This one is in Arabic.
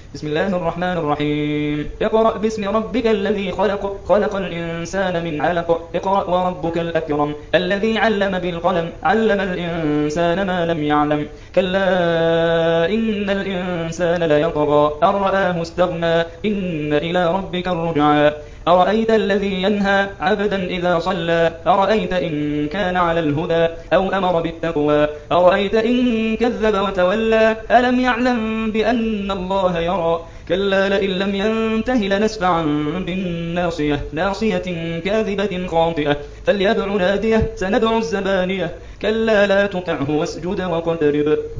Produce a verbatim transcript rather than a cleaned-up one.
بسم الله الرحمن الرحيم اقرأ باسم ربك الذي خلق خلق الإنسان من علق اقرأ وربك الأكرم الذي علم بالقلم علم الإنسان ما لم يعلم كلا إن الإنسان ليطغى أن رآه استغنى إن إلى ربك الرجعى أرأيت الذي ينهى عبدا إذا صلى أرأيت إن كان على الهدى أو أمر بالتقوى أرأيت إن كذب وتولى ألم يعلم بأن الله يرى كلا لئن لم ينته لنسفعا بالناصية ناصية كاذبة خاطئة فليدع ناديه سندع الزبانية كلا لا تطعه واسجد واقترب